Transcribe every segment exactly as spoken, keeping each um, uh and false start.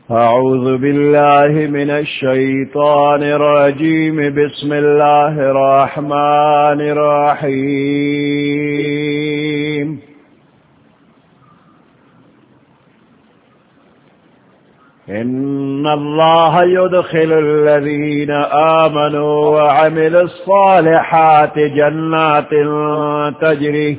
أعوذ بالله من الشيطان الرجيم. بسم الله الرحمن الرحيم. إن الله يدخل الذين آمنوا وعملوا الصالحات جنات تجري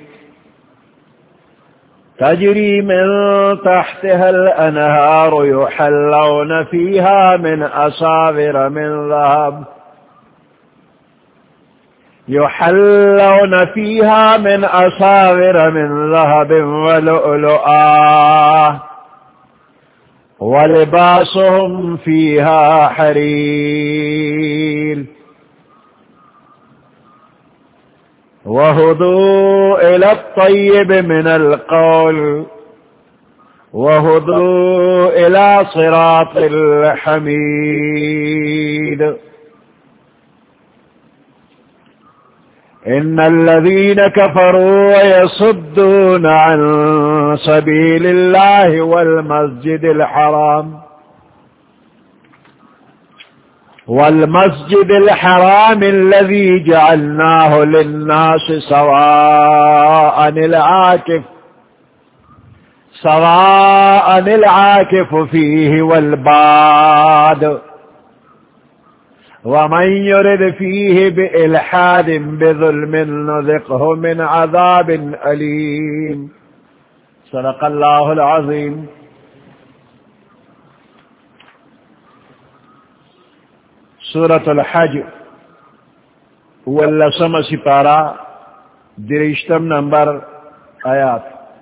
تجري من تحتها الأنهار يحلون فيها من أساور من ذهب يحلون فيها من أساور من ذهب ولؤلؤا ولباسهم فيها حرير وهدوا إلى الطيب من القول وهدوا إلى صراط الحميد. إن الذين كفروا ويصدون عن سبيل الله والمسجد الحرام والمسجد الحرام الذي جعلناه للناس سواء العاكف سواء العاكف فيه والباد ومن يرد فيه بإلحاد بظلم نذقه من عذاب أليم. صدق الله العظيم. سورة الحج واللسم سپارہ درشتم نمبر آیات.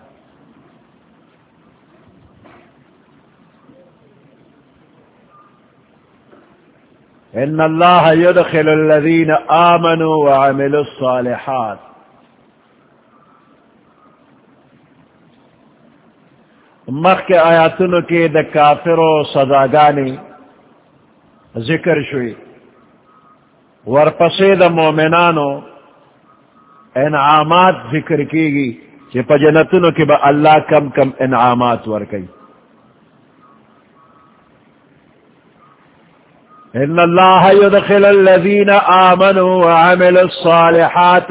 ان اللہ يدخل الذین آمنوا وعملوا الصالحات. مخ کے آیاتن کے دا کافر و سزاگانی ذکر شوی ورپسے دا مومنانو انعامات ذکر کی گی کہ پجنتنو کی با اللہ کم کم انعامات ورکی. ان اللہ يدخل الذین آمنوا وعملوا الصالحات.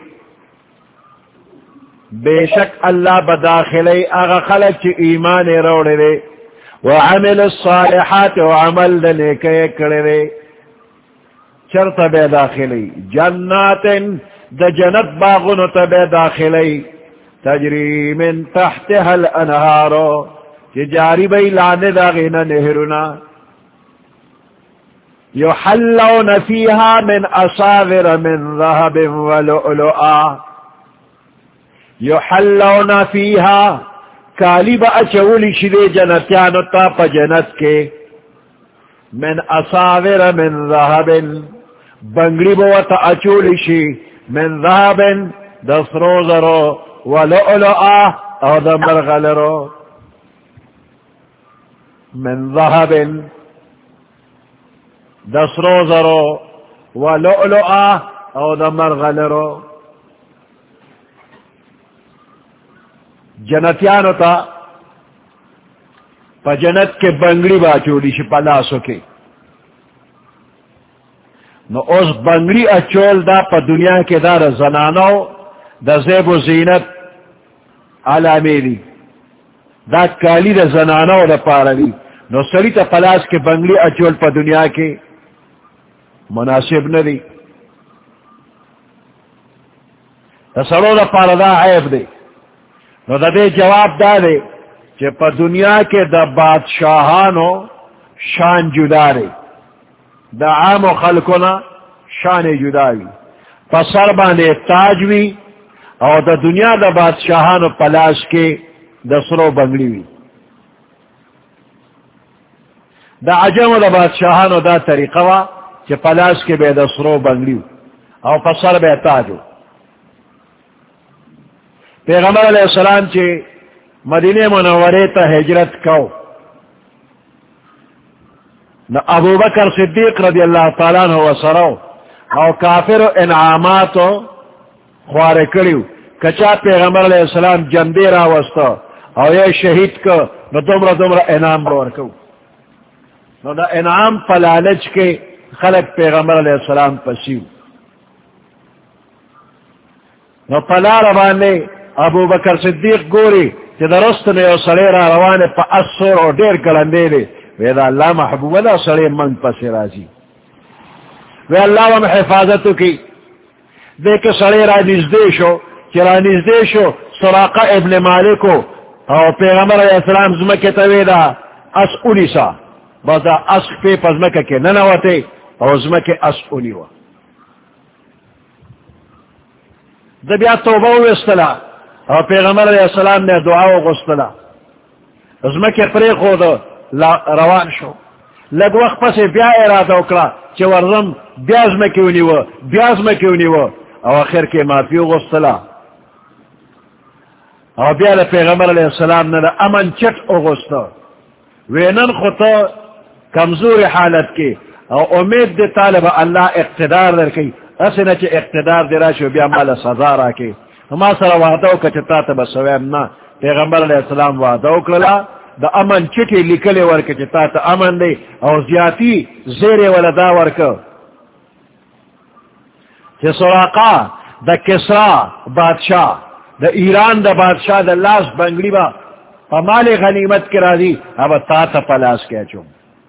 بے شک اللہ بداخلی اغا خلق چی ایمان روڑے دے وعمل الصالحات وعمل دنیکے کرے چرت بے داخلی جنات دا جنت باغن تبے داخلی تجری من تحتها الانہارو کہ جاری بی لانے داغین نہرنا یحلون فیہا من اصاغر من ذہب ولؤلؤا. یحلون فیہا کالی با اچولی شدے جنتیانو تا پا جنت کے من اصاور من ذہب بنگلی با تا اچولی شی من ذہب دسرو زرو ولؤلؤا او دمر غلرو من ذہب دسرو زرو ولؤلؤا او دمر غلرو. جنتیانو تا پا جنت کے بنگڑی با چولی شی پلاسو کے نو اس بنگڑی اچول دا پا دنیا کے دا زنانو دا زیب و زینت علامی دی دا کالی دا زنانو دا پاروی نو سری تا پلاس کے بنگڑی اچول پا دنیا کے مناسب ندی. دا سرو دا پارا دا عیب دی. نو دا دے جواب دا دے کہ پا دنیا کے دا بادشاہانو شان جدا دے دا عام و خلقنا شان جدا وی پا سر باندے تاج وی اور دا دنیا دا بادشاہانو پلاس کے دا سرو بنگلی وی. دا عجم دا بادشاہانو دا طریقہ وا کہ پلاس کے بے دا سرو بنگلی وی اور پا سر بے تاجو. پیغمبر علیہ السلام چی مدینہ منورے تا ہجرت کو نہ ابو بکر صدیق رضی اللہ تعالیٰ عنہ وسرو او کافر و انعاماتو خوار کریو کچا پیغمبر علیہ السلام جندی را وستا او یہ شہید کو نہ دمرا دمرا انعام بور کو نو دا انعام پلالچ کے خلق پیغمبر علیہ السلام پسیو نو پلا روانے ابو بکر صدیق گوری کہ درست نے او سڑے را روانے پا اثر اور دیر کلندے لے ویدہ اللہ محبوب دا سڑے منگ پسی رازی وی اللہ وم حفاظتو کی دیکھ سڑے را نزدے شو چرا نزدے شو سراقہ ابن مالکو او پیغمبر علیہ السلام زمکے تویدہ اس اولی سا بس دا اس پی پزمکہ کے ننواتے او زمکے اس اولی وا دبیا توبہ وستلا او پیغمبر علیہ السلام نے دعاو غستلا زمکے پری خود روان شو لگ وقت پس بیا ارادہ اکڑا چه ورزم بیاز مکیونی و بیاز مکیونی و او آخر کے معافیو غستلا او بیا دا پیغمبر علیہ السلام نے امن چٹ اغسطا وینن خطا کمزور حالت کی او امید دی طالب اللہ اقتدار در کی اسنا چه اقتدار دی راشو بیا مالا سزا را کی ما سر وعدو کچتا تبا سویم نا پیغمبر علیہ السلام وعدو کرلا دا امن چٹی لکلی ورک چتا تا امن دی او زیادی زیر ولدا ورک چه سراقا دا کسرا بادشاہ دا ایران دا بادشاہ دا لاس بنگلی با پا مال غنیمت کرا دی اب تا تا پلاس کیا چون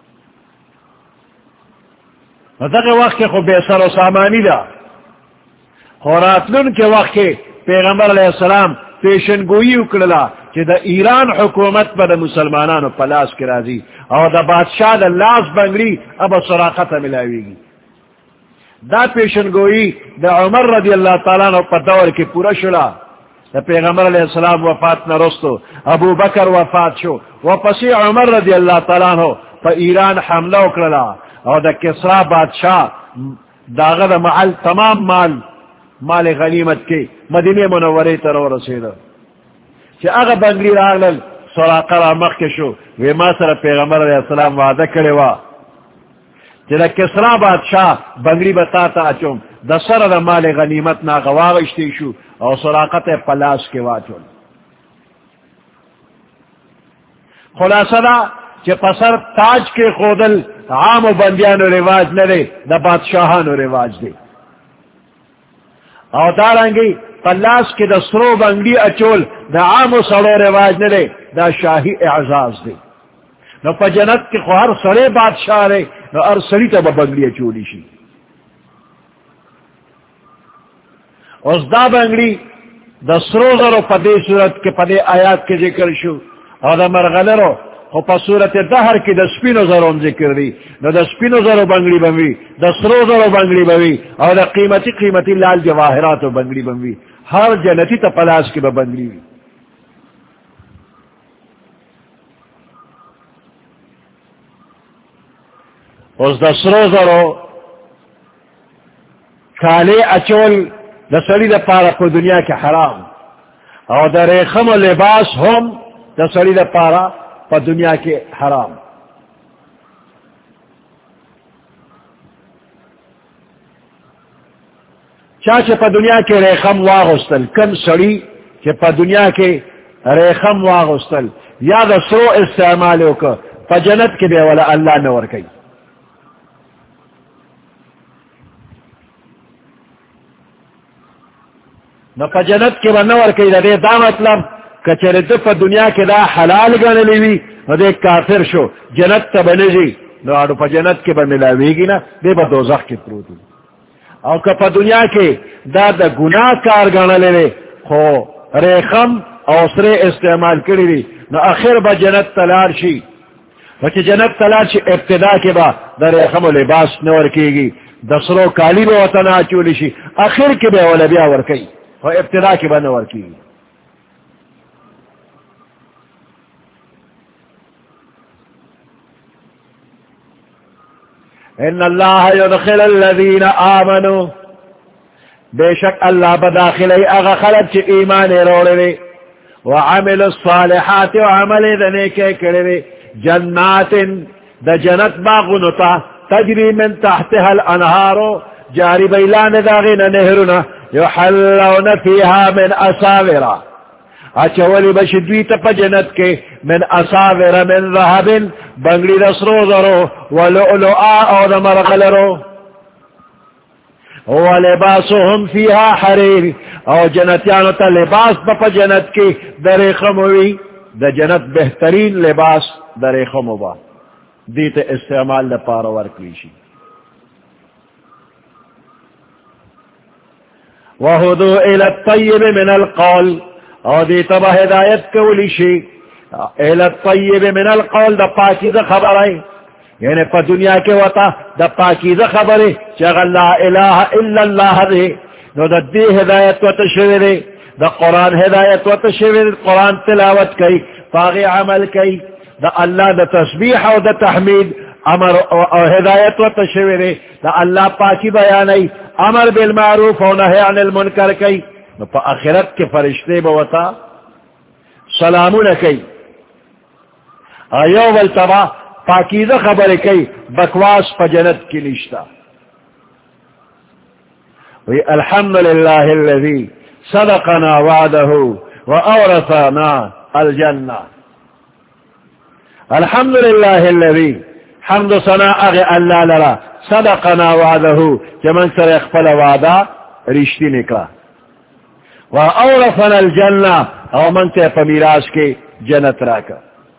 دغه وقت خو بے سر و سامانی دا خوراتلن کے وقت پیغمبر علیہ السلام پیشنگوئی اکڑلا کہ دا ایران حکومت با دا مسلمانانو پلاس کرا دی اور دا بادشاہ دا لاس بنگلی اب سراقت ملاوی گی دا پیشنگوئی دا عمر رضی اللہ تعالیٰ نو پا دور کی پورا شلا دا پیغمبر علیہ السلام وفات نرستو ابو بکر وفات شو وپسی عمر رضی اللہ تعالیٰ نو پا ایران حملہ اکڑلا اور دا کسرا بادشاہ داغد محل تمام مال مال غنیمت کے مدینہ منوری ترو رسیدہ چی اگا بنگلی راغلل سراقہ را مخ کے شو وی ما سر پیغمبر علیہ السلام وعدہ کرے وا چی دا کسرا بادشاہ بنگلی بتاتا اچوم دا سر دا مال غنیمت نا غواغشتی شو اور سراقت پلاس کے واچون خلاصہ دا چی پسر تاج کے خودل عام و بندیانو رواج نرے دا بادشاہانو رواج دے او دارنگی پلاس کے دا سرو بنگلی اچول دا عام و سڑو رواج نرے دا شاہی اعزاز دے نو پا جنت کے خواہر سڑے بادشاہ رے نو ار سڑی تا با بنگلی اچولی شی اس دا بنگلی دا سرو زرو پا دے صورت کے پا دے آیات کے ذکر شو او دا مرغلرو خو پا صورت دہر کی دا سپینو زرون ذکر دی نو دا سپینو زرو بنگلی بنوی دا سرو زرو بنگلی بنوی اور دا قیمتی قیمتی لال جواہرات و بنگلی بنوی ہر جنتی تا پلاس کی با بنگلی وی اس دا سرو زرو کالے اچول دا سڑی دا پارا پا دنیا کے حرام اور دا ریخم و لباس ہم دا سڑی دا پارا پا دنیا کے حرام چاچے پا دنیا کے ریخم واغستل کم سڑی کہ پا دنیا کے ریخم واغستل یا دا سرو استعمالو کا پا جنت کے بے والا اللہ نور کئی نو پا جنت کے بنور کئی دا دے دا مطلب کچر دفع دنیا کے دا حلال گانے لیوی نو دے کافر شو جنت تا بنجی نو آڑو پا جنت کے با ملاوی گی نا دے با دوزخ کی پروتو او که پا دنیا کے دا دا گناہ کار گانے لیوی خو ریخم او سرے استعمال کری لی نو آخر با جنت تلار شی وچی جنت تلار شی ابتدا کے با دا ریخم و لباس نور کی گی دا سرو کالی با وطنا چولی شی آخر کے با ولبیا ورکی و ابتدا کے با نور کی گی ان اللہ یدخل الذین آمنوا بے شک اللہ بداخلی اغا خلق چی ایمان روڑے وعمل الصالحات وعمل دنیکے کرے جنات دا جنت باغنتا تجری من تحتها الانہارو جاری بیلان داغین نہرنا یحلون فیہا من اساورا اچھا ولی بشدویت پا جنت کے من اصابر من ذهب بنگلی دسرو ذرو ولؤلؤا او دمرغلرو ولباسهم فيها حرير او جنتیانو تا لباس با جنت کی در خموی دا جنت بہترین لباس در خمو با دیت استعمال دا پارور کلیشی وَهُدُوا إِلَى الطَّيِّبِ مِنَ الْقَوْلِ او دیتا با ہدایت کولیشی إِلَى الطَّيِّبِ مِنَ الْقَوْلِ دا پاکیزہ خبر آئی یعنی پا دنیا کے وطا دا پاکیزہ خبر ہے چاگا لا الہ الا اللہ دے نو دا دی ہدایت و تشویر دے دا قرآن ہدایت و تشویر قرآن تلاوت کئی پاغی عمل کئی دا اللہ دا تسبیح و دا تحمید امر و ہدایت و تشویر دے دا اللہ پاکی بیانی امر بالمعروف و نہی عن المنکر کئی نو پا آخرت کے فرشتے بوتا سلامون کئی ایو والتبا پاکیزہ خبر کئی بکواس پا جنت کی نشتا وی الحمدللہ الذی صدقنا وعدہ وأورثنا الجنہ الحمدللہ الذی حمد ثنا اغی اللہ لرا صدقنا وعدہ جمن سر اخفل وعدہ رشتی نکلا وأورثنا الجنہ او من تے پمیراس کے جنت راکا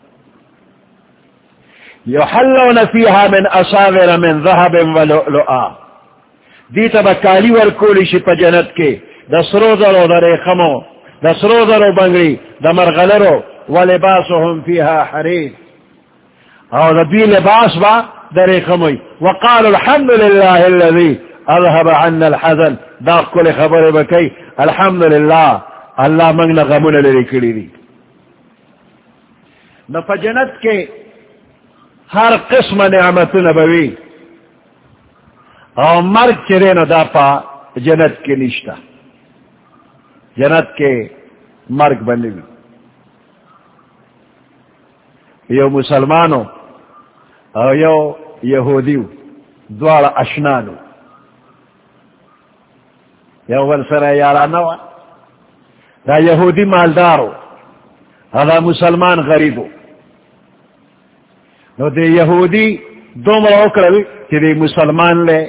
یحلون فیہا من اصابر من ذہب ولؤلؤا دیتا بکالی ورکولی شی پا جنت کے دسرو ذرو در خمو دسرو ذرو بنگری دمرغلرو ولباسهم فیہا حریر او دی لباس با در خموی وقالوا الحمدللہ الذی اذهب عنا الحزن دا کل خبر بکی الحمدللہ اللہ منگنا غمون لری کری دی نفا جنت کے ہر قسم نعمت نبوی اور مرگ چرے نہ دا پا جنت کے نشتہ جنت کے مرگ بنی یو مسلمانو اور یو یہودیو دوار اشنانو یو ورسر یارانو دا یہودی مالدارو دا مسلمان غریبو نو دے یہودی دو مرو کرل کہ دے مسلمان لے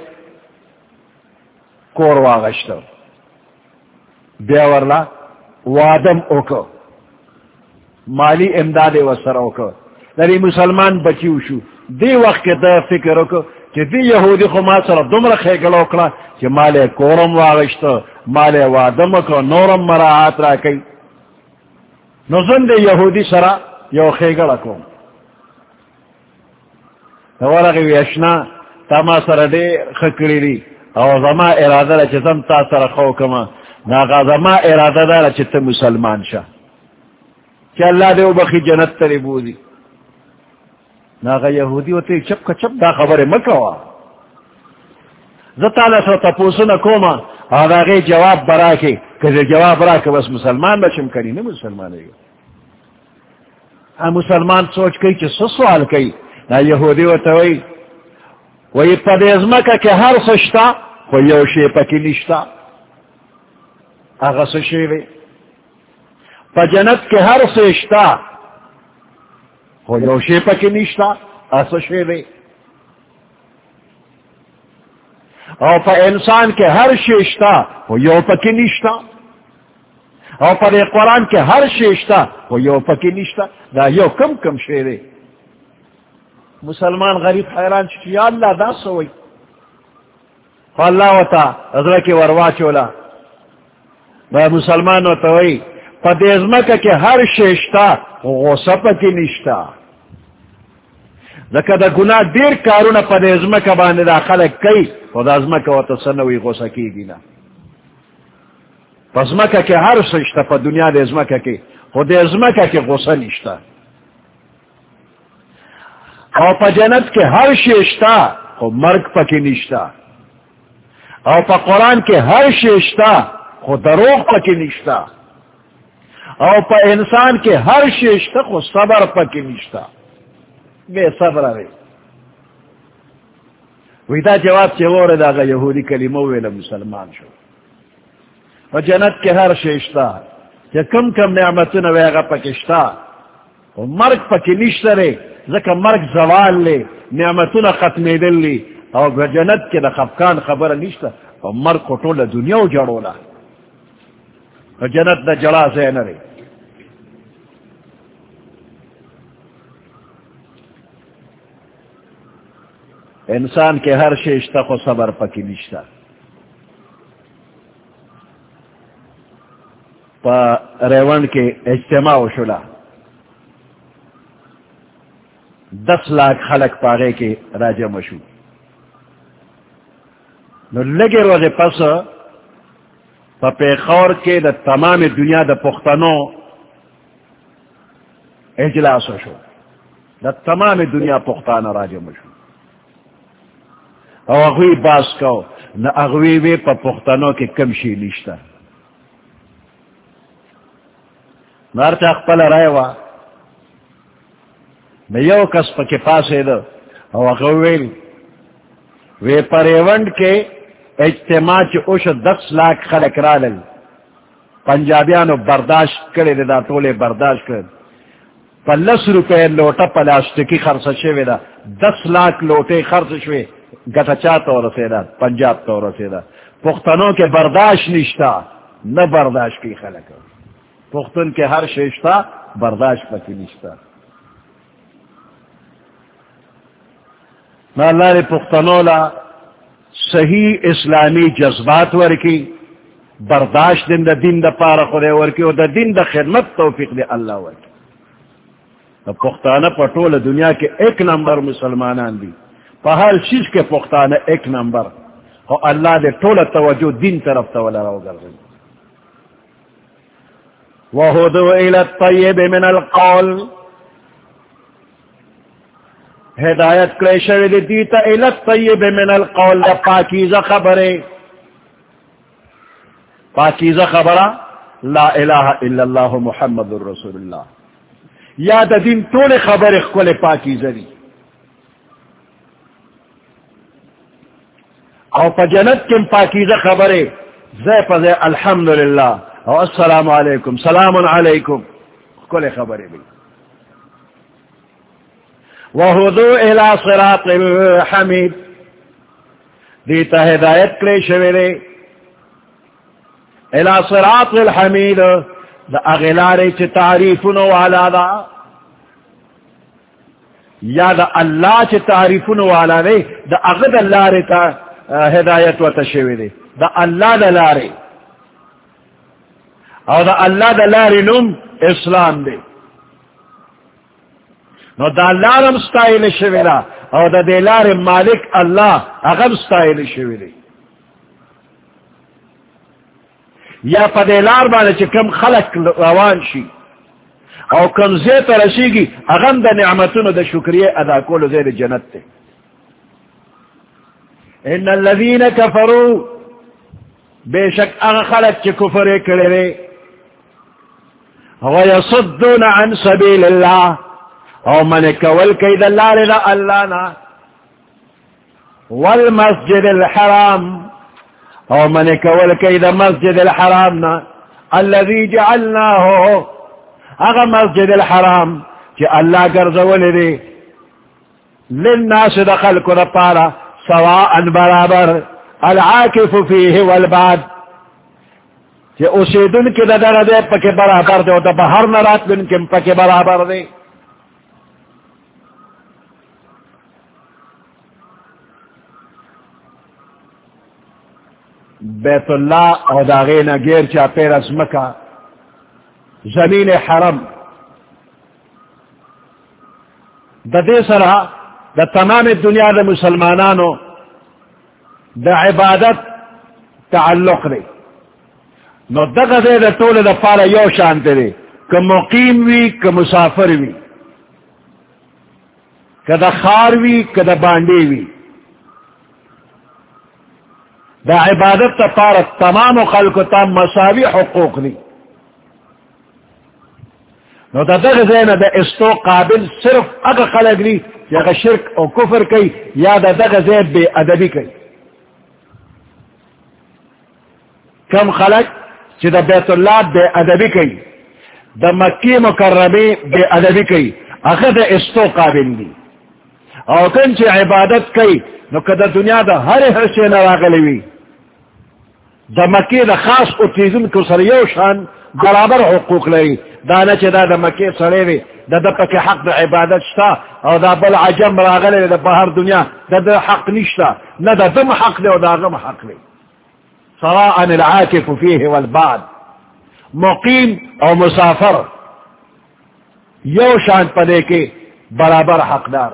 کور واغشتو بیا ورلا وادم اوکو مالی امداد وسر اوکو دے مسلمان بچیو شو دی وقت کے دا فکر اوکو کہ دی یہودی خو ما سر دمر خیگل اوکلا کہ مالے کورم واغشتو مالے وادم اوکو نورم مراعات را کئی نو زن دے یہودی سرا یو خیگل اکو ورغی اشنا تا ما سر دے خکری دی او زما ارادہ را چتم تا سر خوکما ناغا زما ارادہ دا را چت مسلمان شا چی اللہ دے او بخی جنت تری بودی ناغا یہودی ہوتے چپ کا چپ دا خبر مکوا زتا لسو تپوسن کوما آداغی جواب برا کے کہ جواب برا کے بس مسلمان بچم کنی نہیں مسلمان ہے ہاں مسلمان سوچ کئی چی سو سوال کئی نا یہودی وتوی وی پدیزمکا کہ ہر سشتا خو یو شیپا کی نشتا اغا سشیوی پا جنت کے ہر سشتا خو یو شیپا کی نشتا اغا سشیوی او پا انسان کے ہر شیشتا خو یو پا کی نشتا او پا دے قرآن کے ہر شیشتا خو یو پا کی نشتا دا یو کم کم شیوی مسلمان غریب حیران چکی یا اللہ دا سوئی فاللہ وطا حضرت وروا چولا با مسلمان وطا وی پا دیزمکا کہ ہر شیشتا غصپا کی نشتا دکا دا گناہ دیر کارونا پا دیزمکا باندے دا خلق کئی خود ازمکا وطا سنوی غصہ کی گینا پس مکا کہ ہر شیشتا پا دنیا دیزمکا کی خود دیزمکا کی غصہ نشتا او پا جنت کے ہر شیشتا خو مرگ پا کی نشتا او پا قرآن کے ہر شیشتا خو دروغ پا کی نشتا او پا انسان کے ہر شیشتا خو صبر پا کی نشتا بے صبر رہے ویدہ جواب چے وہ ردا گا یہودی کلمہ ویلا مسلمان شو و جنت کے ہر شیشتا چے کم کم نعمتنا ویغا پا کشتا مرگ پکی نشتہ رے ذکر مرگ زوال لے نعمتون ختمی دل لی او جنت کے دا خفکان خبر نشتہ او مرگ کو طول دنیا و جڑولا جنت دا جڑا زین رے انسان کے ہر شیشتہ کو صبر پکی نشتہ پا ریون کے اجتماع شلا دس لاکھ خلق پاگے کے راجہ مشو نو لگے روزے پس پا پیخور کے دا تمام دنیا دا پختنو اجلاس شو دا تمام دنیا پختانا راجہ مشو او اغوی باس کو نہ اغوی وی پا پختنو کے کمشی نشتا نارتا اقبل رائے وا نہ یو کس پا کے پاسے دا او اغوی وی پریونڈ کے اجتماع چی اوش دس لاکھ خلق رالل پنجابیانو برداشت کرے دا طولے برداشت کرے پا لس روپے لوٹا پلاسٹکی خرس شوے دا دس لاکھ لوٹے خرس شوے گتا چاہتا ہو رسے دا پنجاب تو رسے دا پختنوں کے برداشت نشتا نہ برداشت کی خلق پختن کے ہر شیشتا برداشت پکی نشتا نہ اللہ نے پختنوں لا صحیح اسلامی جذبات ورکی برداشت دن دا دن دا پارا خورے ورکی اور دا دن دا خدمت توفیق دے اللہ ورکی پختانہ پٹول دنیا کے ایک نمبر مسلمانان دی پہر چیز کے پختانہ ایک نمبر اور اللہ دے ٹول توجہ دین طرف تولا رو گر گئی وَهُدُوا إِلَى الطَّيِّبِ مِنَ الْقَوْلِ ہدایت کلیشوی دی دیتا إِلَى الطَّيِّبِ مِنَ الْقَوْلِ دا پاکیزہ خبرے پاکیزہ خبرہ لا الہ الا اللہ محمد الرسول اللہ یا دا دین طول خبر اخکول پاکیزہ دی او پا جنت کم پاکیزہ خبرے زی پا زی الحمدللہ او السلام علیکم سلام علیکم کل خبرے بھی وَهُدُوا إِلَى صِرَاطِ الْحَمِيدِ دیتا ہدایت کلے شویرے إِلَى صِرَاطِ الْحَمِيدِ دا اغلارے چھ تعریفنو والا دا یا دا اللہ چھ تعریفنو والا دے دا اغد اللہ رتا ہدایت و تشویرے دا اللہ دا لارے او دا اللہ دا لارے نم اسلام دے نو دا لارم ستائل شویرہ او دا دے لارے مالک اللہ اغم ستائل شویرے یا پا دے لار بانے چھ کم خلق روان شی او کم زیت رسی گی اغم دا نعمتون دا شکریہ ادا کولو زیر جنت تے ان الذین کفروا بے شک اغ خلق چھ کفر کرے ویصدون عن سبیل اللہ او من کول کید اللہ لنا اللہ نا والمسجد الحرام او من کول کید مسجد الحرام نا الذي جعلناه اغا مسجد الحرام چھ اللہ گرزول دے للناس دخل کو رپارا سواء برابر العاکف فیہ والباد کہ اسی دن کی دا در دے پکے برابر دے دا بہر نرات دن کی پکے برابر دے بیت اللہ او داغینا گیر چا پیر از مکہ زمین حرم دا دے سرا دا تمام دنیا دا مسلمانانو دا عبادت تعلق دے نو دغه دے دا طول دا پارا یو شانتے دے کہ مقیم وی کہ مسافر وی کہ دا خار وی کہ دا بانڈی وی دا عبادت تا پارا تمام خلق تا مساوی حقوق دی نو دا دغه دے نا دا استو قابل صرف اگا خلق دی یا اگا شرک او کفر کئی یا دا دغه دے بے ادبی کئی کم خلق چی دا بیت اللہ بے ادبی کئی دا مکی مکرمی بے ادبی کئی اخد استو قابل دی او کنچ عبادت کئی نو کدا دنیا دا ہر حصے نراغلوی دا مکی دا خاص اتیزن کو سریو شان برابر حقوق لئی دانا چی دا دا مکی سریوی دا دا پک حق دا عبادت شتا او دا بل عجم راغلوی دا بہر دنیا دا دا حق نشتا نا دا دم حق لئی او دا غم حق لئی سواء العاکف فیه والبعد مقیم او مسافر یو شان پدے کے برابر حقدار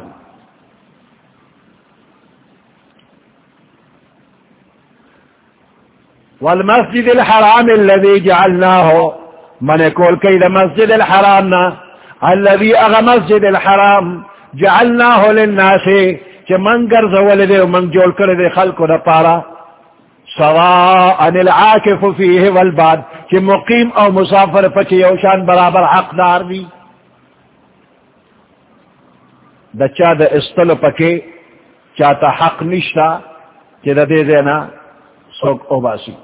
والمسجد الحرام الذي جعلناه من يقول كيد مسجد الحرام الذي اغا مسجد الحرام جعلناه للناس من قرز ولده ومن جول کرده خلق دپارا سواء العاكف فيه والبعد کہ مقیم او مسافر پچے یوشان برابر حقدار دی دا چا دا استل پکے چاہتا حق نشتا کہ دا دے دینا سوک اوباسی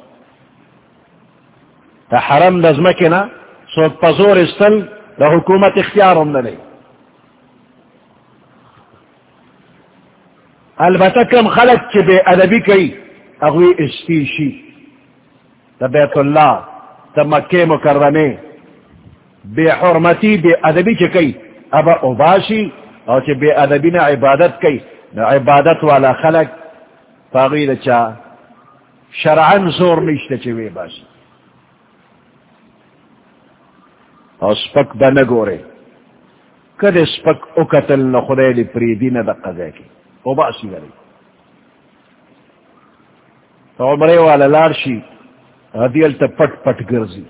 دا حرم دزمکنا سوک پزور استل دا حکومت اختیار ہم دلے البتہ کم خلق چی بے ادبی کئی اغوی استیشی دا بیت اللہ دا مکہ مکرمے بے حرمتی بے ادبی چی کئی ابا اوباسی اور چی بے ادبی نا عبادت کئی نا عبادت والا خلق فاغیر چا شرعن زور نشتا چی وی باسی اور سپک با نگورے کد سپک اکتل نخدے لی پریدی نا دا قضے کی او باسی ولی تو عمرے والا لارشی غدیل تا پٹ پٹ گرزی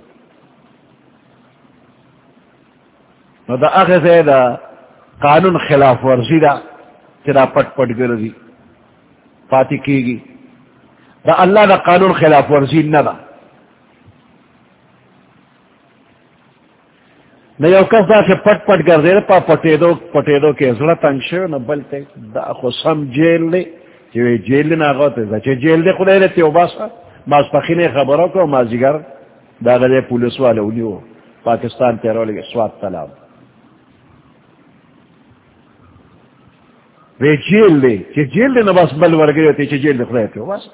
نو دا اغزے دا قانون خلاف ورزی دا تیرا پٹ پٹ گرزی پاتی کی گی دا اللہ دا قانون خلاف ورزی ندا نہ یو کس دا سے پٹ پٹ گرزی دا پا پٹے دو پٹے دو کے ازلا تنگ شو نہ بلتے دا خو سم جیل لے چوے جیل لینا آگاوتے دا چے جیل دے خودے لیتے ہو باسا ماز پخینے خبروں کو مازیگر دا غدے پولیس والے انیو پاکستان تیرو لگے سوات تلاب وے جیل دے چے جیل دے نباس بل ورگئے ہوتے چے جیل دے خودے لیتے ہو باسا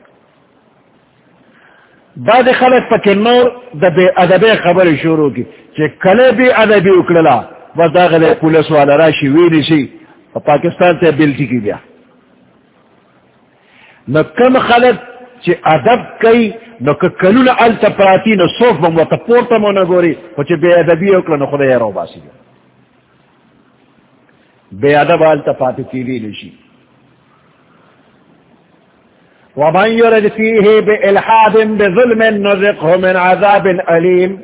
بعد خلق پکے نور دا بے ادبے خبر شروع کی چے کلے بے ادبی اکللا بس دا غدے پولیس والا راشی وینی سی پاکستان تے بلٹی کی بیا نو کم خلق چی ادب کئی نو کلون علتا پراتی نو صوف بموتا پورتا مو نگوری و چی بے ادبی اکلا نو خدا یرو باسی گا بے ادب علتا پاتی کیلی نشی ومن يرد فيه بإلحاد بظلم نذقه من عذاب أليم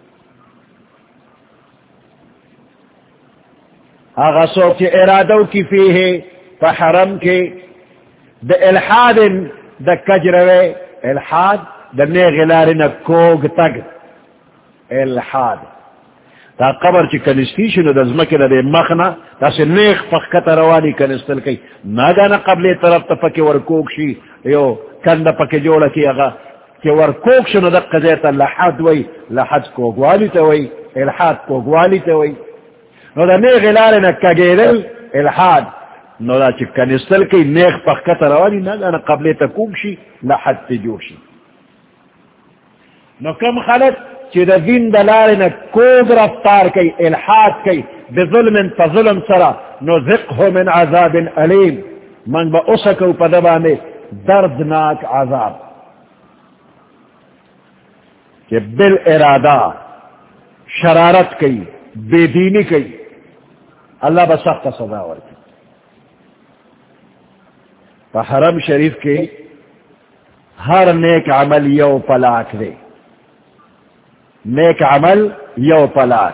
آغا سوک ارادو کی فیہ فحرم کے دا الحاد دا کجروے الحاد دا نیغلار نکوگ تگ الحاد دا قبر چی کنستیشنو دا زمکی دا دے مخنا دا سے نیغ فخکت روانی کنستل کئی ناگانا قبل طرف تا پکی ورکوگ شی یو کند پکی جوڑا کی اغا کہ ورکوگ شنو دا قضیتا لحاد وی لحاد کوگوالی تا وی الحاد کوگوالی تا وی نو دا نیغلار نکگیدل الحاد نو دا چی کنستل کئی نیغ پخکت روانی ناگانا قبل تا کوگ شی لحاد تی جو شی نو کم خلق چی دا دین دلارنا کوگ رفتار کئی الحاد کئی بظلم فظلم سرا نو ذقه من عذاب علیم من با اسکو پا دبانے دردناک عذاب کہ بل ارادہ شرارت کئی بے دینی کئی اللہ با سخت سزا ورکی پا حرم شریف کے ہر نیک عمل یو پلاک دے نیک عمل یو پلاک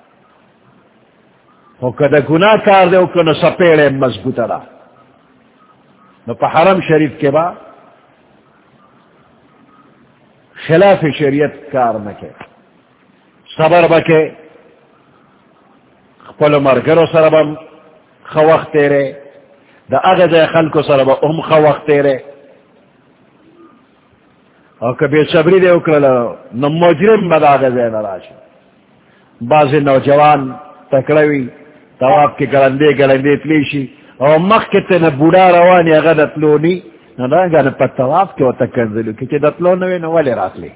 ہو کدا گناہ کار دے ہو کنا سپیڑے مضبوط را نو پا حرم شریف کے با خلاف شریعت کار نکے صبر بکے خپل مرگرو سربم خوخت تیرے دا اغد خلکو سربا ام خوخت تیرے اور کبھی صبری دے اکرلو نو مجرم بدا اغد نراشی بعض نوجوان تکڑوی طواف کے گلندے گلندے تلیشی او مخ کے تینا بوڑا روانی اگر دتلونی نو دا گانا پا طواف کے وطا کنزلو کچھ دتلونوی نو والی رات لی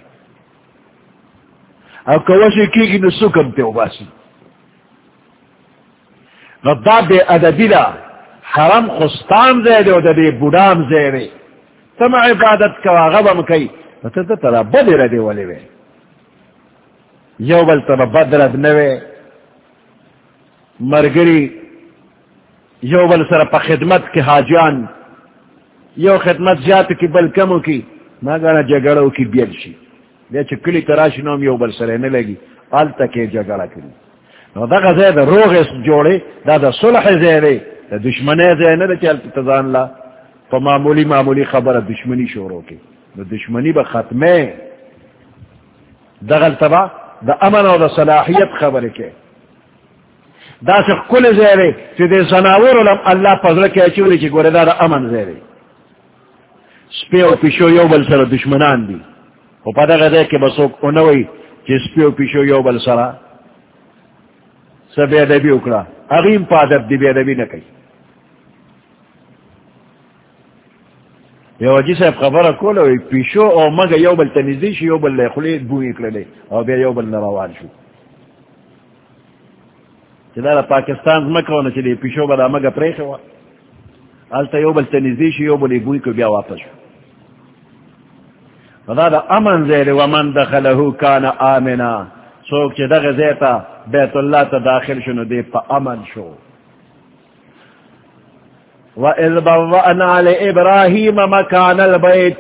او کوشی کی گی نو سکم تے باسی نو دا بے ادبی دا حرم خستان زیدے و دا بے بودام زیدے تم عبادت کوا غبم کئی نو تا تا تا بد ردے والی وے یو بل تا بد رد نوے مرگری یو بل سر پا خدمت کے حاجان یو خدمت زیادت کی بل کمو کی نا گانا جگڑو کی بیل شی بیا چکلی تراشی نوم یو بل سر نلگی آل تکی جگڑا کری نو دا غزید روغ اس جوڑے دا دا صلح زیدے دا دشمنے زیدے دا چلت تزان لا پا معمولی معمولی خبر دشمنی شورو کی دا دشمنی با ختمے دا غلطبا دا امن و دا صلاحیت خبر کے دا سے کل زیرے چی دے زناور علم اللہ پذر کے اچولی چی گورے دا دا امن زیرے سپیو پیشو یو بل سر دشمنان دی و پا دا غدے کے بسوک انوی چی سپیو پیشو یو بل سر سب ادبی اکڑا اغیم پا ادب دی بی ادبی نکی یو جی صاحب خبر کولوی پیشو او مگا یو بل تنیزیش یو بل لے خلید بوئی اکڑلے او بیا یو بل نروان شو چلا پاکستان زمکونا چلی پیشو بدا مگا پریخوا آلتا یو بل تنیزیش یو بل بوئی کو بیا واپس شو فدا دا امن زیر ومن دخلہو کان آمنا سوک چی دغ زیتا بیت اللہ تا داخل شنو دے پا امن شو وَإِذْ بَوَّأْنَا لِإِبْرَاهِيمَ مَكَانَ الْبَيْتِ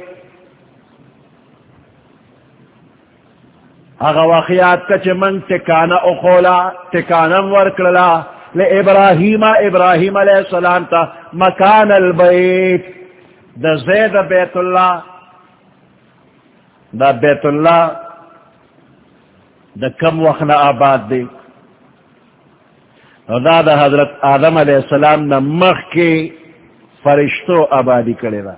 اغا واقعات کچھ من تکانا اخولا تکانا ورکللا لِإِبْرَاهِيمَ ابراہیم علیہ السلام تا مکان البیت دا زید بیت اللہ دا بیت اللہ دا کم وقنا آباد دے دا دا حضرت آدم علیہ السلام نا مخ کے فرشتو آبادی کرے دا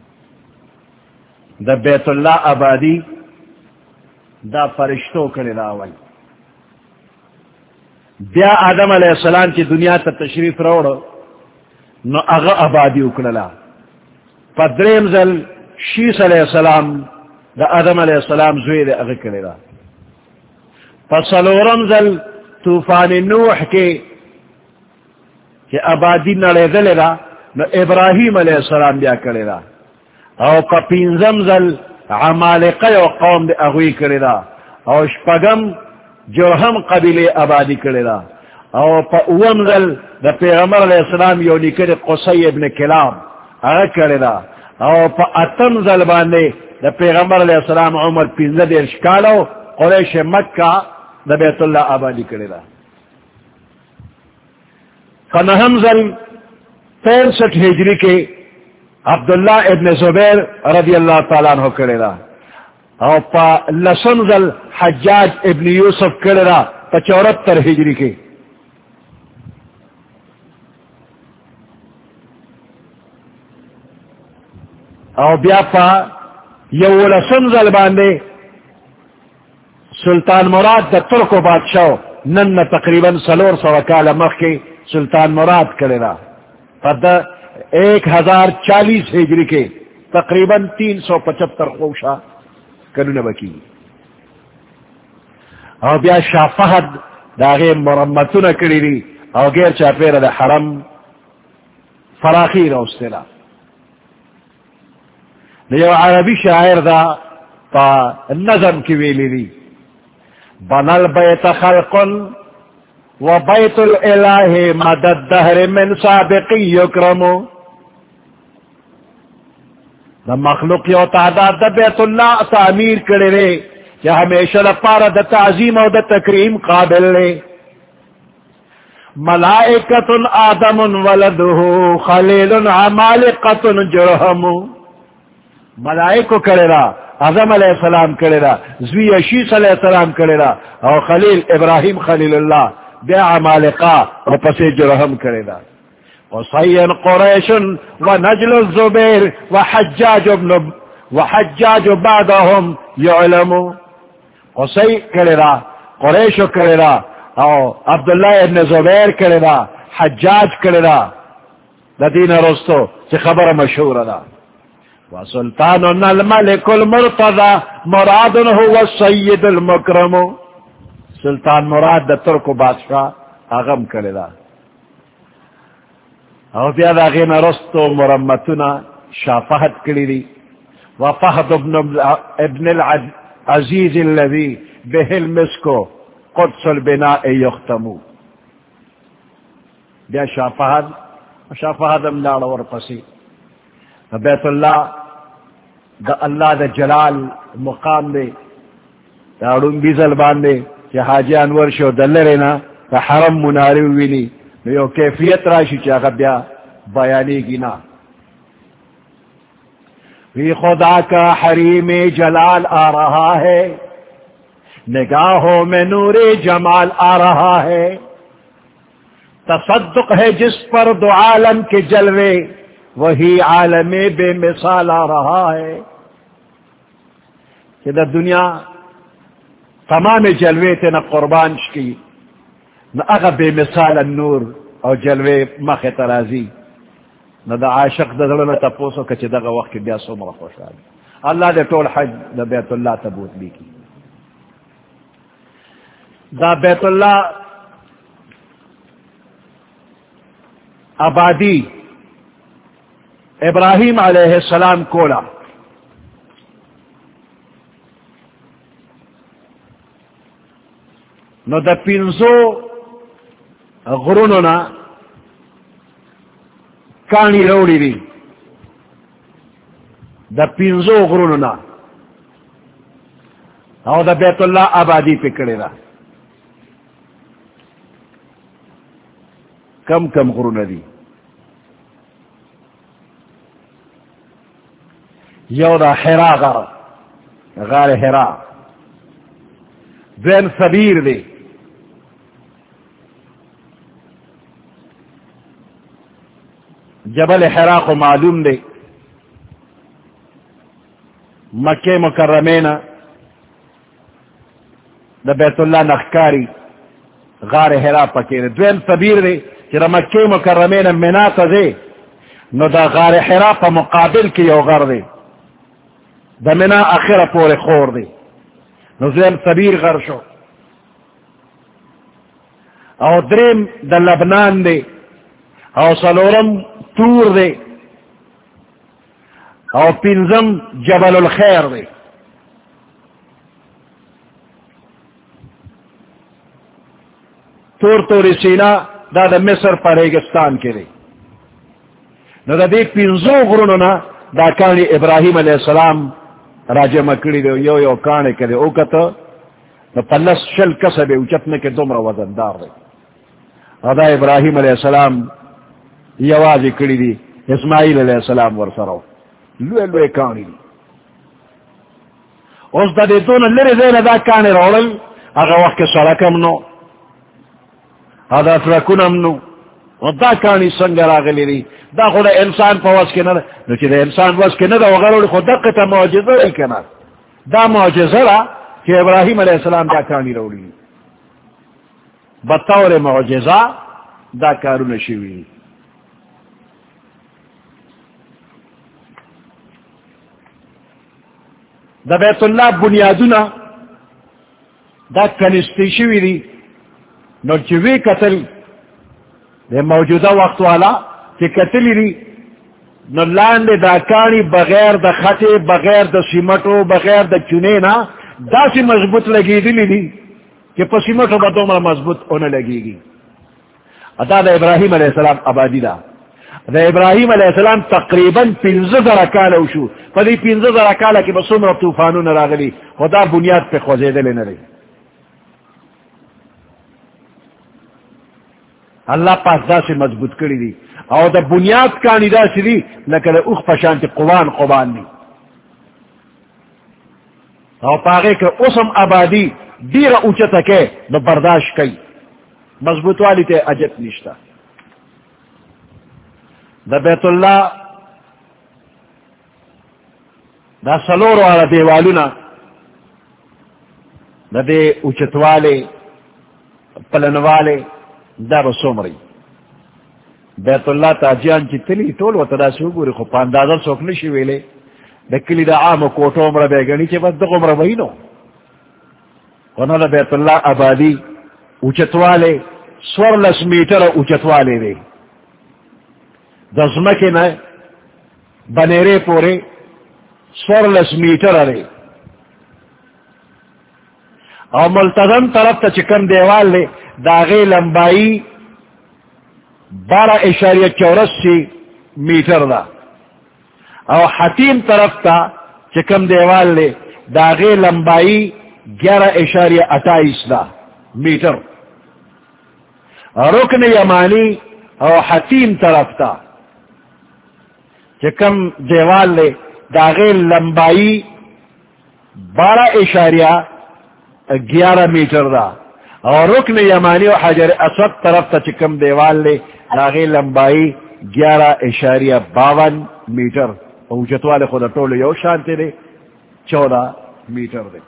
دا بیت اللہ آبادی دا فرشتو کرے دا اول بیا آدم علیہ السلام کی دنیا تا تشریف روڑو نو اغا آبادی اکڑلا پا دریم زل شیس علیہ السلام دا آدم علیہ السلام زوی دے اغا کرے دا پا سلورم زل طوفان نوح کے کہ آبادی نڑے دلے دا نو ابراہیم علیہ السلام بیا کرے دا او پا پینزم زل عمالقہ و قوم دے اغوی کرے دا او شپگم جرہم قبیلے آبادی کرے دا او پا اوم زل دا پیغمبر علیہ السلام یو نکر قصی ابن کلام اغا کرے دا او پا اتم زل باندے دا پیغمبر علیہ السلام عمر پینزد ارشکالو قریش مکہ دا بیت اللہ آبادی کرے دا فنہم زل پینسٹھ ہجری کے عبداللہ ابن زبیر رضی اللہ تعالیٰ عنہ کرے دا او پا لسن زل حجاج ابن یوسف کرے دا پا چورتر ہجری کے او بیا پا یو لسن زل باندے سلطان مراد دا ترکو بادشاہ نن تقریباً سلور سو کال مخ کے سلطان مراد کرے دا پا ایک ہزار چالیس ہجری کے تقریباً تین سو پچہتر خوشا کنو بکی او بیا شاہ فہد دا غیر مرمتون کری دی او غیر چاپیر دا حرم فراخی روستلا دیو عربی شاعر دا پا نظم کی ویلی دی بنل بیت خلقن و بیت الالہ مدد دہر من سابقی یکرمو دا مخلوق یو تعداد دا بیت اللہ تعمیر کرے رے کہ ہمیشہ لپارا دا تعظیم و دا تکریم قابل لے ملائکت آدم ولدہو خلیل عمالقت جرہم ملائکو کرے را اعظم علیہ السلام کرے را زوی عشیس علیہ السلام کرے را اور خلیل ابراہیم خلیل اللہ بیا عمالقہ و پس جرہم کرے را وصین قریش و نجل الزبیر و حجاج ابن و حجاج بعدهم یعلمو وصی کرے را قریشو کرے را او عبداللہ ابن زبیر کرے دا حجاج کرے دا دین رستو چی خبر مشہور دا وسلطان الملک المرتضی مراد هو السید المکرم سلطان مراد دا ترک بادشاہ اغم کرے دا او بیا دا غین رستو مرمتنا شافہت کری دی وفہد ابن, ابن العزیز الذی بہل مسکو قدس البناء یختمو بیا شافہد شافہد ام لاڑا ورپسی بیت اللہ دا اللہ دا جلال مقام دے دا اڑن بیزل باندے چی حاجی انور شو دلرینا دا حرم مناری وینی یو کیفیت راشی چی اگر بیا بیانی گینا وی خدا کا حریم جلال آ رہا ہے نگاہوں میں نور جمال آ رہا ہے تصدق ہے جس پر دو عالم کے جلوے وہی عالم بے مثال آ رہا ہے کہ دا دنیا تمام جلوے تے نہ قربان کی نہ اگا بے مثال النور اور جلوے مخ ترازی نہ دا عاشق دا دلنا تپوسو کچھ دا وقت کی بیا سو مرا خوش آگی اللہ دے طول حج دا بیت اللہ تبوت لی کی دا بیت اللہ آبادی ابراہیم علیہ السلام کولا نو دا پینزو غرونونا کانی روڑی دی دا پینزو غرونونا او دا بیت اللہ آبادی پکڑے دا کم کم غرون دی یو دا حرا غار غار حرا دین سبیر دی جبل حرا کو معلوم دے مکہ مکرمین دا بیت اللہ نخکاری غار حرا پکے دوین سبیر دے چرا مکہ مکرمین مناتا دے نو دا غار حرا پا مقابل کی یو غر دے دا منا اخیر پور خور دے نو دوین سبیر غر شو او درم دا لبنان دے او سلورم تور دے او پنزم جبل الخیر دے تور توری سینا دا دا مصر پر ریگستان کے دے نو دا دے پنزو غرونونا دا کانی ابراہیم علیہ السلام راجہ مکڑی دے یو یو کانے کے دے اوکتا نو پلس شل کسبے اوچتنے کے دومرا وزندار دے دا ابراہیم علیہ السلام یوازی کڑی دی اسماعیل علیہ السلام ورسرو لوے لوے کانی دی اس دا دے دون لرے دے دا کانی روڑل اگا وقت سرکم نو ادا ترکونم نو و دا کانی سنگر آگلی دی دا خود انسان پا وز کے نا نو چی دا انسان وز کے نا دا وغیرو خود دقیتا معجزہ ای کنا دا معجزہ را کہ ابراہیم علیہ السلام دا کانی روڑی دی بطور معجزہ دا کارو نشوی دا بیت اللہ بنیادونا دا کنستی شوی دی نو چوی قتل دے موجودہ وقت والا کہ قتلی دی نو لاند دا کانی بغیر دا خطے بغیر دا سیمٹو بغیر دا چنینا دا سی مضبوط لگی دلی دی کہ پا سیمٹو با دومرا مضبوط ہونے لگی گی ادا دا ابراہیم علیہ السلام آبادی دا دا ابراہیم علیہ السلام تقریباً پینزہ ذرا کالا اوشو پا دی پینزہ ذرا کالا کی بسوم را توفانو نراغلی خدا بنیاد پہ خوزیدے لینا رہی اللہ پاس دا سے مضبوط کری دی او دا بنیاد کانی دا سی دی لکل اوخ پشانت قوان قوان دی او پاگے کہ اسم آبادی دیر اوچتا کے دا برداشت کئی مضبوط والی تے عجت نشتا دا بیت اللہ دا سلور والا دیوالونا دا دے اوچت والے پلنوالے دا بسومری بیت اللہ تاجیان چی تلی طول و تداسو گوری خو پاندازن سوکنشی ویلے دکلی دا عام کوٹو عمر بیگنی چی بس دق عمر بینو ونو دا بیت اللہ آبادی اوچتوالے سور لس میٹر اوچتوالے دے دزمکی نا بنیرے پورے سور لس میٹر دے اور ملتظم طرف تا چکن دیوال لے داغی لمبائی بارہ اشاریہ چورسی میٹر دا اور حتیم طرف تا چکن دیوال لے داغی لمبائی گیارہ اشاریہ اٹھائیس دا میٹر اور رکن یمانی اور حتیم طرف تا چکن دیوال لے داغی لمبائی بارہ اشاریہ گیارہ میٹر دا اور رکن یمانی و حجر اسود طرف تا چکم دیوال لے داغی لمبائی گیارہ اشاریہ باون میٹر اوچتوال خود طول یو شانتے دے چودہ میٹر دے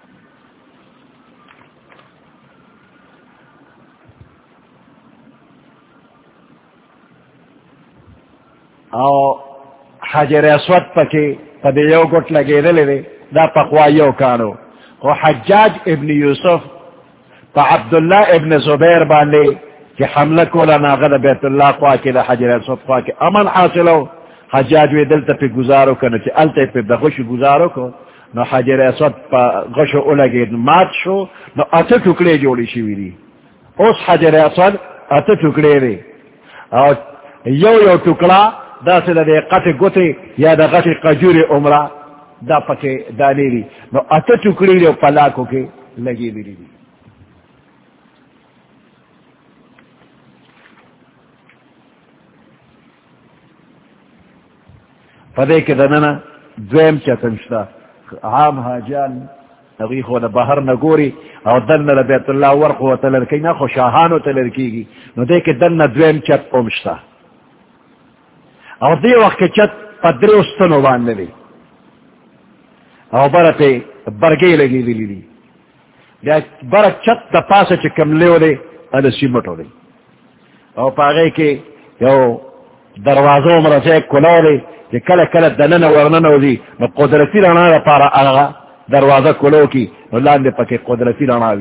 او حجر اسود پکے پدے یو گٹ لگے دلے دے دا پخوا یو کانو و حجاج ابن یوسف پا عبداللہ ابن زبیر باندے کہ حملہ کولا ناغد بیت اللہ خواہ کے دا حجر اسود خواہ کے امن حاصلو حجاج وی دلتا پی گزارو کنو چی علتا پی دا غش گزارو کو نو حجر اسود پا غشو اولگی مات شو نو اتا ٹکڑے جوڑی شوی دی اس حجر اسود اتا ٹکڑے دی اور یو یو ٹکڑا دا سے دا دے قط گتے یا دا غش قجور عمرہ دا پکے دانے دی نو اتا ٹکڑی دی پلاکو کے لگی دی دی پدے کے دننا دویم چتنشتا عام حاجان نغیخو دا بہر نگوری او دن بیت اللہ ورقو تلرکی نا خو شاہانو تلرکی گی نو دے کے دن دویم چت امشتا او دے وقت چت پدری استنو باندے دی او برا پہ برگی لگی دی دی برا چت دا پاسا چکم لیو دے ادھا سیمٹو دے او پاگے کے یو دروازو مرسے کلو دے کہ کل کل دنن ورننو دی نو قدرتی رانا دا پارا آغا دروازہ کلو کی نو لاندے پکے قدرتی راناوی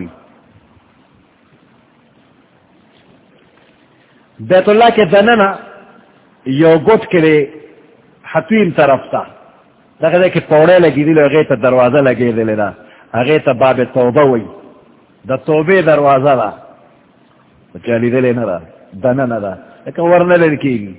بیت اللہ کے دننا یو گت کے لئے حتویم طرف تا دیکھا دے کہ پوڑے لگی دی لو اغیتا دروازہ لگی دی لینا اغیتا باب توبہ ہوئی دا توبے دروازہ دا چلی دی لینا دا دننا دا لیکن ورنہ لڑکی گی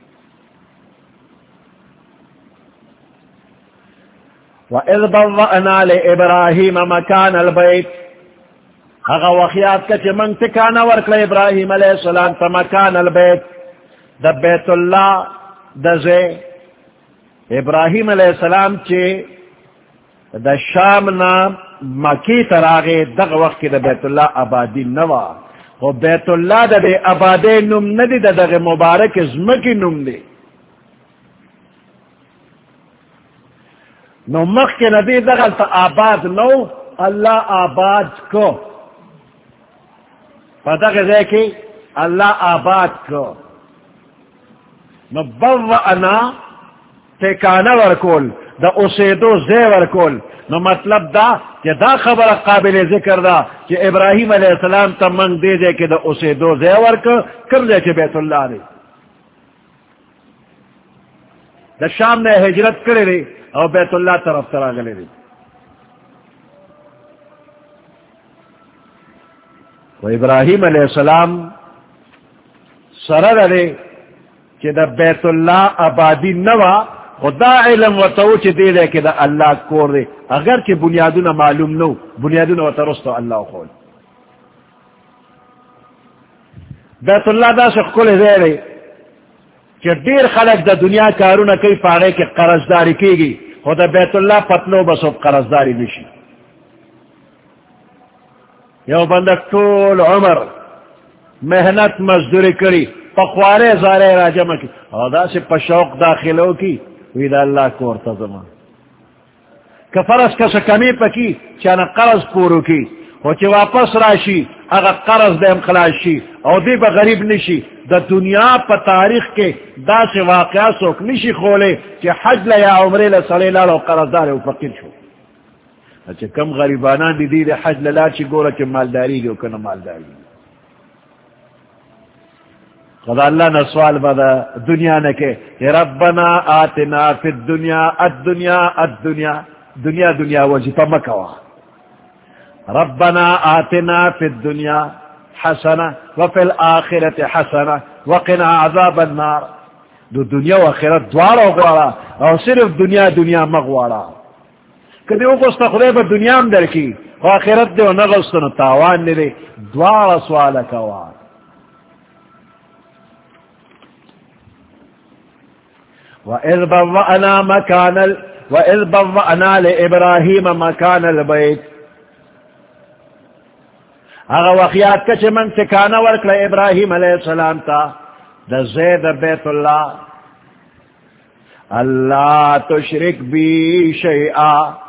وَإِذْ بَوَّأْنَا لِإِبْرَاهِيمَ مَكَانَ الْبَيْتِ اغا وخیات کچھ من تکانا ورکل ابراہیم علیہ السلام تا مکان البیت دا بیت اللہ دا زے ابراہیم علیہ السلام چے دا شامنا مکی تراغے دغ وقت کی دا بیت اللہ آبادی نوا و بیت اللہ دا دے آبادی نم ندی دا دغ مبارک زمکی نم دے نو مخ کے نبی دغل تا آباد نو اللہ آباد کو پتہ زے کی اللہ آباد کو نو بوأنا ٹھکانہ ورکول دا اسیدو زے ورکول نو مطلب دا کہ دا خبر قابل ذکر دا کہ ابراہیم علیہ السلام تا منگ دے دے کہ دا اسیدو زے ورک کر دے کہ بیت اللہ دے دا شام نے ہجرت کرے دے اور بیت اللہ طرف ترا گلے دی و ابراہیم علیہ السلام سرر دے کہ دا بیت اللہ آبادی نوا خدا علم و توچ دے دے کہ دا اللہ کور دے اگر کہ بنیادونا معلوم نو بنیادونا و ترستو اللہ خول بیت اللہ دا سے کل دے دے کہ دیر خلق دا دنیا کارونا کئی پاگے کے قرضداری کی گی خدا بیت اللہ پتلو بسو قرضداری نشی یو بندک طول عمر محنت مزدوری کری پخوارے زارے راجمہ کی خدا سے پشوق داخلو کی وید اللہ کو ارتظمہ کفرس کس کمی پکی چانا قرض پورو کی وہ چی واپس راشی اگر قرض دیم خلاص شی او دی با غریب نشی دا دنیا پا تاریخ کے دا سے واقعہ سوک نشی خولے کہ حج لیا عمرے لسلے لالو قرض دارے و فقیر شو. اچھا کم غریبانان دی دی دی حج للا چی گورا چی مالداری دی و کنا مالداری دی. خدا اللہ نے سوال بدا دنیا نے کہ ربنا آتنا فی الدنیا الدنیا الدنیا دنیا دنیا وجیتا مکوا. ربنا آتنا فی الدنیا حسنہ وفی الآخرت حسنہ وقنا عذاب النار. دو دنیا و آخرت دوارا غوارا اور صرف دنیا دنیا مغوارا. کدی او کوستا خدای با دنیا ہم در کی و آخرت دے و نغستن تاوان لے دوارا سوالا کوا. وَإِذْ بَوَّأْنَا مَكَانَ ال... وَإِذْ بَوَّأْنَا لِإِبْرَاهِيمَ مَكَانَ الْبَيْتِ اگا وقیات کچھ من تکانا ورکل ابراہیم علیہ السلام تا دا زید بیت اللہ اللہ تشرک بی شیئا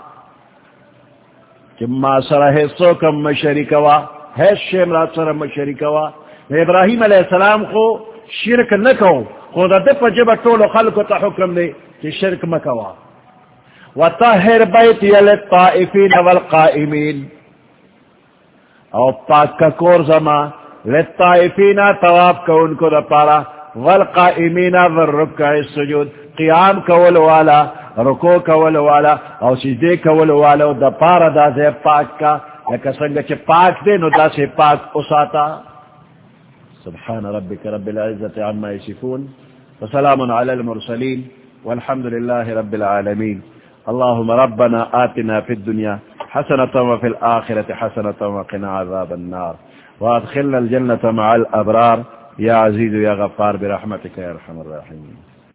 چما سر حصو کم مشرکوا حیث شمرات سر مشرکوا. ابراہیم علیہ السلام کو شرک نکو خود دفع جب طول خلق تا حکم دے کہ شرک مکوا. وطہر بیتی للطائفین والقائمین او پاک کا کور زما للطائفین تواب کو ان کو دا پارا والقائمین والرکع السجود قیام کول والا رکو کول والا او سجدے کول والا دا پارا دا زی پاک کا لکا سنگا چھ پاک دے نو دا سے پاک اساتا. سبحان ربك رب العزة عما يصفون وسلام على المرسلين والحمد لله رب العالمين. اللهم ربنا آتنا في الدنيا حسنة وفي الآخرة حسنة وقنا عذاب النار وادخلنا الجنة مع الأبرار يا عزيز يا غفار برحمتك يا أرحم الراحمين.